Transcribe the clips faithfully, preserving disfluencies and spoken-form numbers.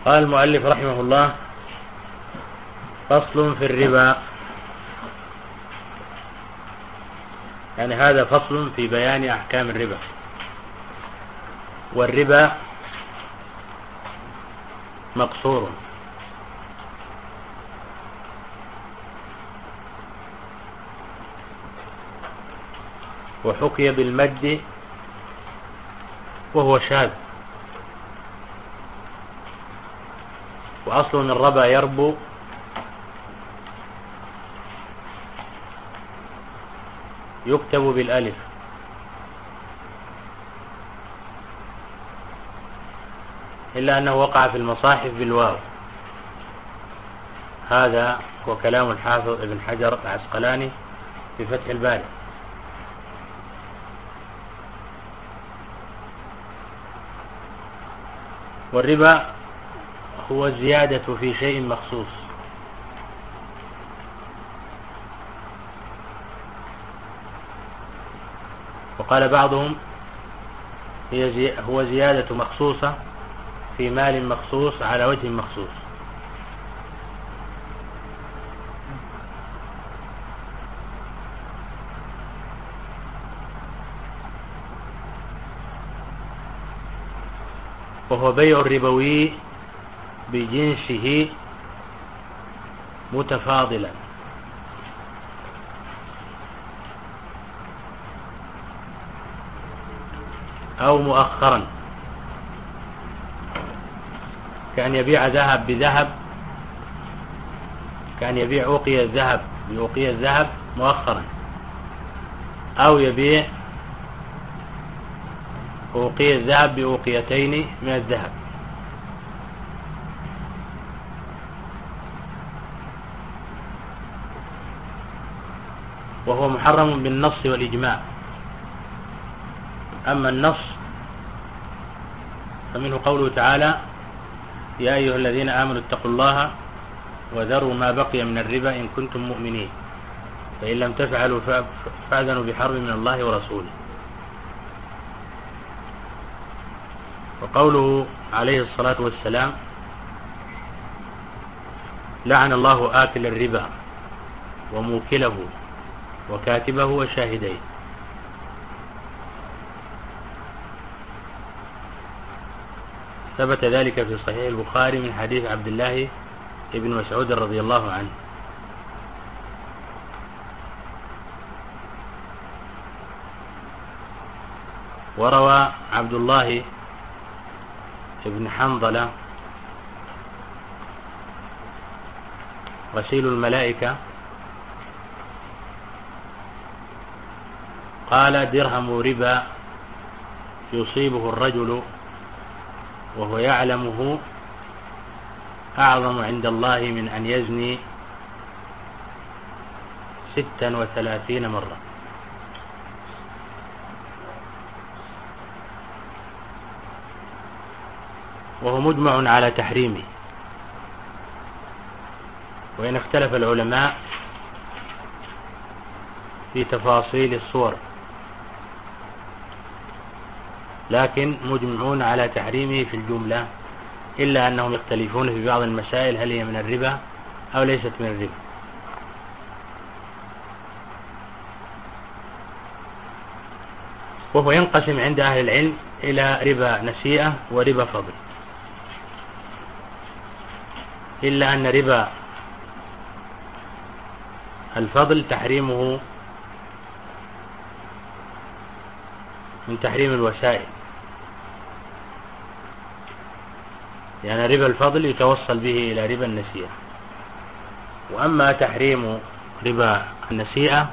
قال المؤلف رحمه الله: فصل في الربا. يعني هذا فصل في بيان أحكام الربا. والربا مقصور، وحكي بالمد وهو شاذ، وأصل من ربا يربو، يكتب بالألف، إلا أنه وقع في المصاحف بالواو. هذا هو كلام الحافظ ابن حجر العسقلاني في فتح الباري. والربا هو الزيادة في شيء مخصوص، وقال بعضهم هي زي هو زيادة مخصوصة في مال مخصوص على وجه مخصوص. وهو بيع الربوي بجنسه متفاضلا، أو مؤخرا، كأن يبيع ذهب بذهب، كأن يبيع أوقية الذهب بأوقية الذهب مؤخرا، أو يبيع أوقية الذهب بأوقيتين من الذهب. وهو محرم بالنص والإجماع. أما النص فمنه قوله تعالى: يا أيها الذين آمنوا اتقوا الله وذروا ما بقي من الربا إن كنتم مؤمنين فإن لم تفعلوا فأذنوا بحرب من الله ورسوله. وقوله عليه الصلاة والسلام: لعن الله آكل الربا وموكله وكاتبه وشاهديه. ثبت ذلك في صحيح البخاري من حديث عبد الله بن مسعود رضي الله عنه. وروى عبد الله بن حنظلة غسيل الملائكة قال: درهم ربا يصيبه الرجل وهو يعلمه أعظم عند الله من أن يزني ستا وثلاثين مرة. وهو مجمع على تحريمه، وإن اختلف العلماء في تفاصيل الصور، لكن مجمعون على تحريمه في الجملة، إلا أنهم يختلفون في بعض المسائل: هل هي من الربا أو ليست من الربا. وهو ينقسم عند أهل العلم إلى ربا نسيئة وربا فضل، إلا أن ربا الفضل تحريمه من تحريم الوسائل، لأن يعني ربا الفضل يتوصل به إلى ربا النسيئة. وأما تحريم ربا النسيئة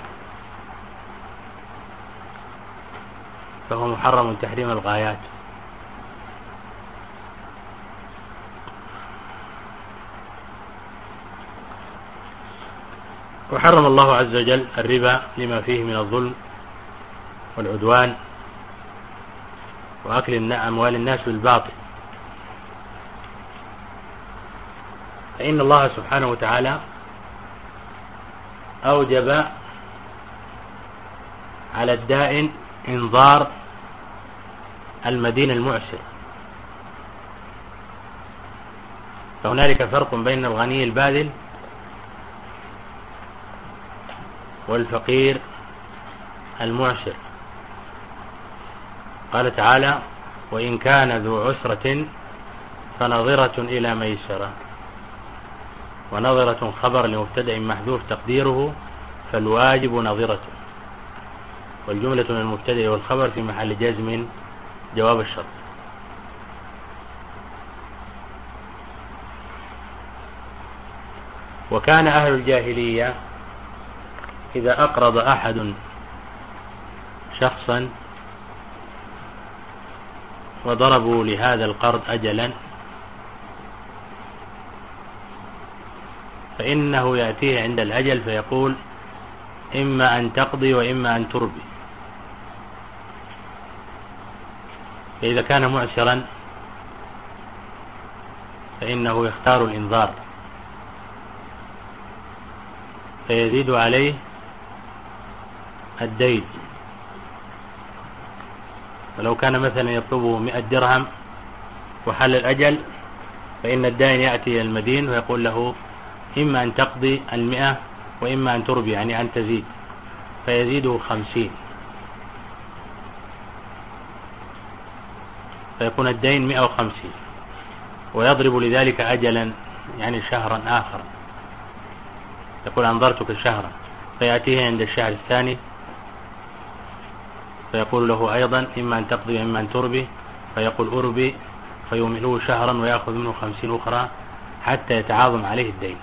فهو محرم تحريم الغايات. وحرم الله عز وجل الربا لما فيه من الظلم والعدوان وأكل أموال الناس بالباطل. فإن الله سبحانه وتعالى أوجب على الدائن إنظار المدين المعسر، فهنالك فرق بين الغني الباذل والفقير المعسر. قال تعالى: وإن كان ذو عسرة فنظرة إلى ميسرة. ونظرة خبر لمبتدأ محذوف تقديره فالواجب نظرة، والجملة من المبتدأ والخبر في محل جزم جواب الشرط. وكان أهل الجاهلية إذا أقرض أحد شخصا وضربوا لهذا القرض أجلا فإنه يأتيه عند الأجل فيقول: إما أن تقضي وإما أن تربي. فإذا كان معسرا فإنه يختار الإنظار فيزيد عليه الدين. ولو كان مثلا يطلبه مئة درهم وحل الأجل فإن الدائن يأتي إلى المدين ويقول له: إما أن تقضي المئة وإما أن تربي، يعني أن تزيد، فيزيده خمسين، فيكون الدين مئة وخمسين، ويضرب لذلك أجلا يعني شهرا آخر، يقول: أنظرتك شهرا، فيأتيه عند الشهر الثاني فيقول له أيضا: إما أن تقضي وإما أن تربي، فيقول: أربي، فيمهله شهرا ويأخذ منه خمسين أخرى حتى يتعاظم عليه الدين.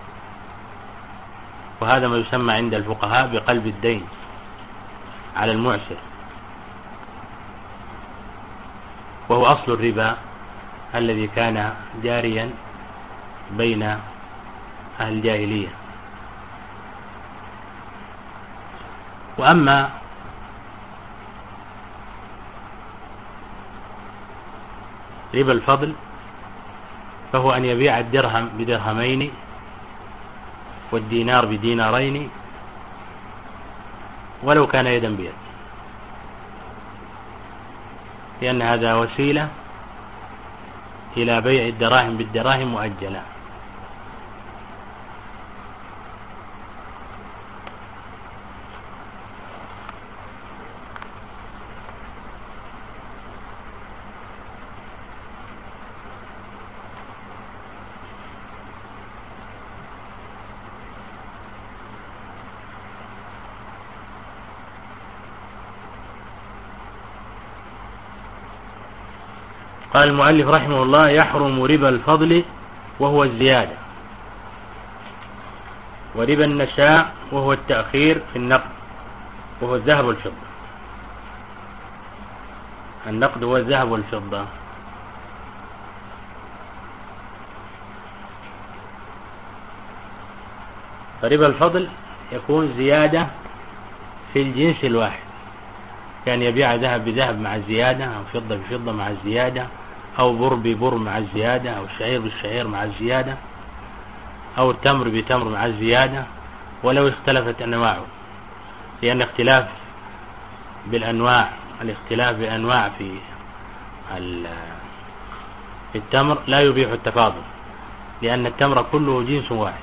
وهذا ما يسمى عند الفقهاء بقلب الدين على المعسر، وهو أصل الربا الذي كان جاريا بين أهل الجاهلية. وأما ربا الفضل فهو أن يبيع الدرهم بدرهمين والدينار بدينارين ولو كان يدا بيد، لأن هذا وسيلة إلى بيع الدراهم بالدراهم مؤجلة. قال المؤلف رحمه الله: يحرم ربا الفضل وهو الزيادة، وربا النساء وهو التأخير في النقد وهو الذهب والفضة. النقد هو الذهب والفضة. فربا الفضل يكون زيادة في الجنس الواحد، كان يبيع ذهب بذهب مع الزيادة، أو فضة بفضة مع الزيادة، أو بر ببر مع الزيادة، أو شعير بالشعير مع الزيادة، أو التمر بتمر مع الزيادة، ولو اختلفت أنواعه، لأن اختلاف بالأنواع الاختلاف بأنواع في في التمر لا يبيح التفاضل، لأن التمر كله جنس واحد.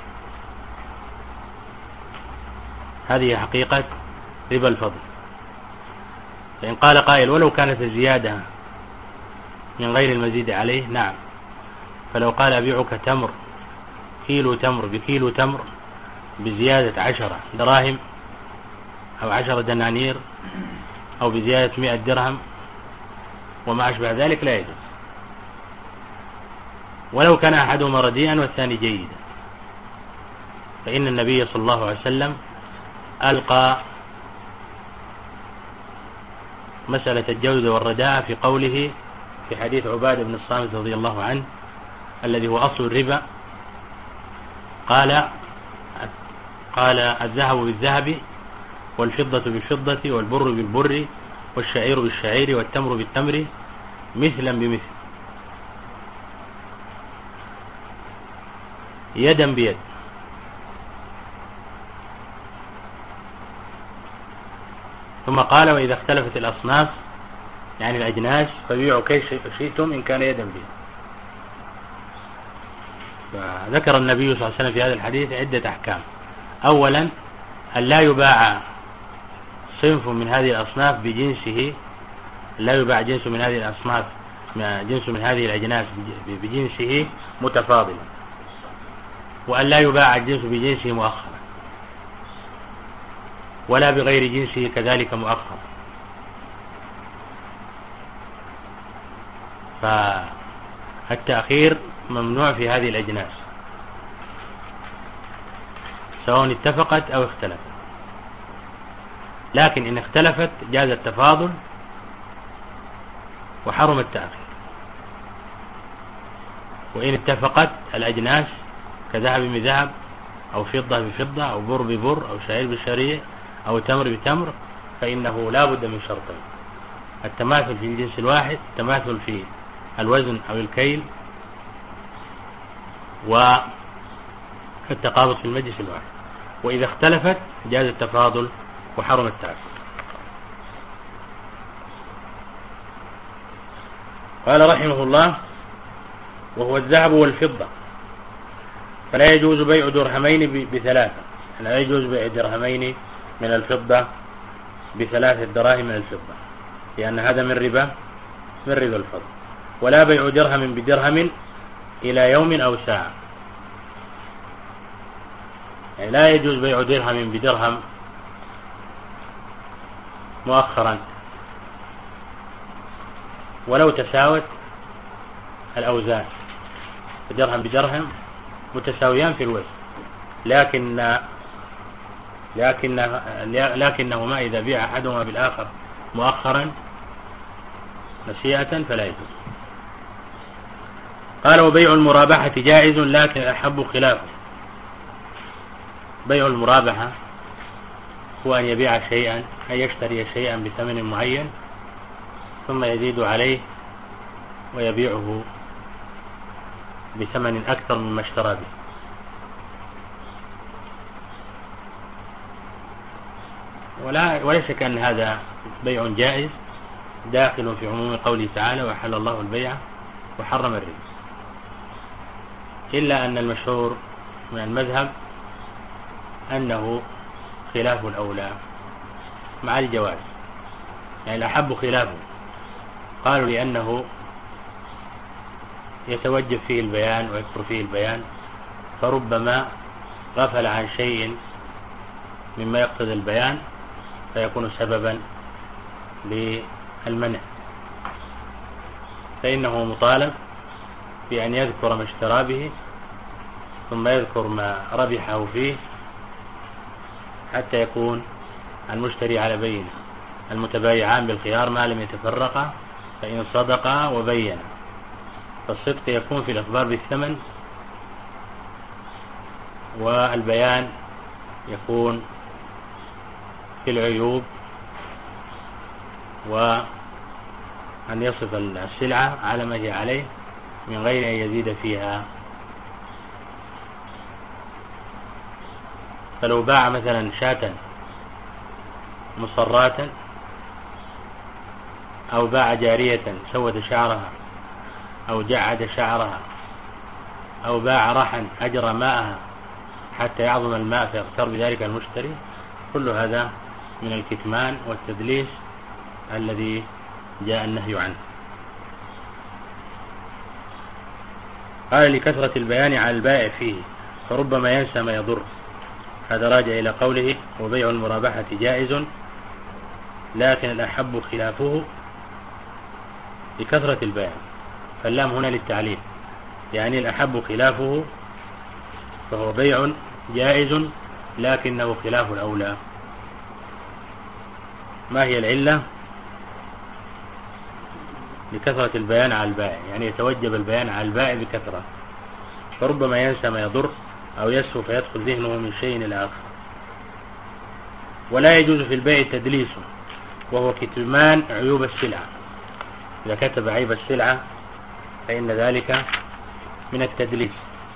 هذه حقيقة ربا الفضل. فإن قال قائل: ولو كانت الزيادة من غير المزيد عليه، نعم. فلو قال: أبيعك تمر كيلو تمر بكيلو تمر بزيادة عشرة دراهم أو عشرة دنانير أو بزيادة مئة درهم وما أشبه ذلك، لا يجوز، ولو كان أحدهما رديئا والثاني جيدا، فإن النبي صلى الله عليه وسلم ألقى مسألة الجودة والرداء في قوله في حديث عبادة بن الصامت رضي الله عنه الذي هو أصل الربا، قال قال الذهب بالذهب والفضة بالفضة والبر بالبر والشعير بالشعير والتمر بالتمر مثلا بمثل يدا بيد. ثم قال: وإذا اختلفت الأصناف يعني الأجناس فبيعوا كيف شئتم إن كان يدا بيد. فذكر النبي صلى الله عليه وسلم في هذا الحديث عدة أحكام. أولا أن لا يباع صنف من هذه الأصناف بجنسه، لا يباع جنس من هذه الأصناف جنس من هذه الأجناس بجنسه متفاضلا، وأن لا يباع الجنس بجنسه مؤخرا ولا بغير جنسه كذلك مؤخرا. فالتأخير ممنوع في هذه الأجناس سواء اتفقت أو اختلفت، لكن إن اختلفت جاز التفاضل وحرم التأخير. وإن اتفقت الأجناس كذهب بذهب أو فضة بفضة أو بر ببر أو شعير بشعير أو تمر بتمر فإنه لا بد من شرطين: التماثل في الجنس الواحد، التماثل في الوزن أو الكيل، والتقابض في المجلس الواحد. وإذا اختلفت جاز التفاضل وحرم التأخير. قال رحمه الله: وهو الذهب والفضة، فلا يجوز بيع درهمين بثلاثة، لا يجوز بيع درهمين من الفضة بثلاثة دراهم من الفضة، لأن هذا من ربا من ربا الفضل. ولا بيع درهم بدرهم إلى يوم أو ساعة، يعني لا يجوز بيع درهم بدرهم مؤخرا ولو تساوت الأوزان، درهم بدرهم متساويان في الوزن، لكن لكن لكنهما إذا بيع أحدهما بالآخر مؤخرا نسيئة فلا يجوز. قال: وبيع المرابحة جائز لكن أحب خلافه. بيع المرابحة هو أن يبيع شيئا، أن يشتري شيئا بثمن معين ثم يزيد عليه ويبيعه بثمن أكثر مما اشترى به. ولا ولا شك أن هذا بيع جائز داخل في عموم قوله تعالى: وأحل الله البيع وحرم الربا، إلا أن المشهور من المذهب أنه خلاف الأولى مع الجواز، يعني الأحب خلافه. قالوا لأنه يتوجب فيه البيان ويكثر فيه البيان، فربما غفل عن شيء مما يقتضي البيان فيكون سببا للمنع، فإنه مطالب بأن يذكر ما اشترى به ثم يذكر ما ربحه فيه حتى يكون المشتري على بينة، المتبايعان بالخيار ما لم يتفرقا فإن صدقا وبينا. فالصدق يكون في الإخبار بالثمن، والبيان يكون في العيوب، وأن يصف السلعة على ما هي عليه من غير أن يزيد فيها. فلو باع مثلا شاة مصراتا أو باع جارية سود شعرها أو جعد شعرها أو باع رحا أجرى ماءها حتى يعظم الماء فيغتر بذلك المشتري، كل هذا من الكتمان والتدليس الذي جاء النهي عنه. قال: لكثرة البيان على البائع فيه فربما ينسى ما يضر. هذا راجع إلى قوله: وبيع المرابحة جائز لكن الأحب خلافه لكثرة البيان، فاللام هنا للتعليل، يعني الأحب خلافه، فهو بيع جائز لكنه خلاف الأولى. ما هي العلة؟ لكثرة البيان على البائع، يعني يتوجب البيان على البائع بكثرة، فربما ينسى ما يضر أو يسهو فيدخل ذهنه من شيء إلى آخر. ولا يجوز في البيع تدليس، وهو كتمان عيوب السلعة. إذا كتب عيب السلعة فإن ذلك من التدليس.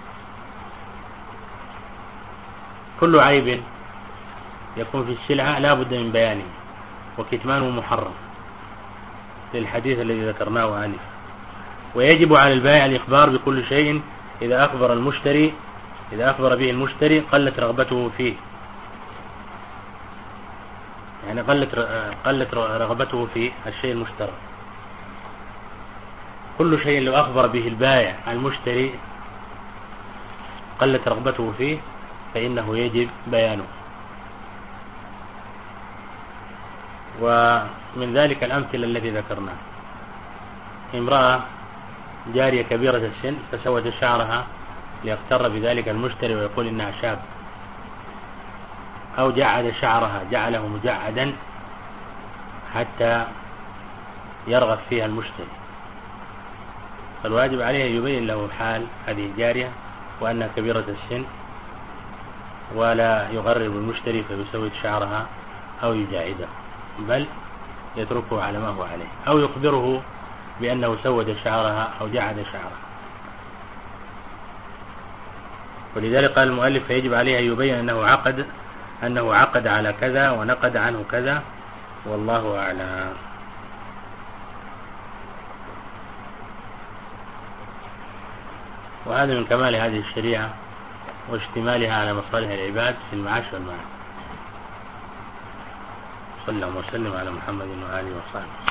كل عيب يكون في السلعة لا بد من بيانه، وكتمانه محرم للحديث الذي ذكرناه آنفا. ويجب على البائع الإخبار بكل شيء إذا أخبر المشتري إذا أخبر به المشتري قلت رغبته فيه، يعني قلت قلت رغبته في الشيء المشترى. كل شيء لو أخبر به البائع المشتري قلت رغبته فيه فإنه يجب بيانه. ومن ذلك الأمثلة التي ذكرناها: امرأة جارية كبيرة السن فسوت شعرها ليغتر بذلك المشتري ويقول إنها شاب، أو جعد شعرها جعله مجعدا حتى يرغب فيها المشتري، فالواجب عليه أن يبين له حال هذه الجارية وأنها كبيرة السن، ولا يغرب المشتري فيسود شعرها أو يجاعده، بل يتركه على ما هو عليه، أو يخبره بأنه سود شعرها أو جعد شعرها. ولذلك قال المؤلف: فيجب عليه أن يبين أنه عقد أنه عقد على كذا ونقد عنه كذا، والله أعلم. وهذا من كمال هذه الشريعة واشتمالها على مصالح العباد في المعاش والمعاد. صلى الله وسلم على محمد وآله وصحبه.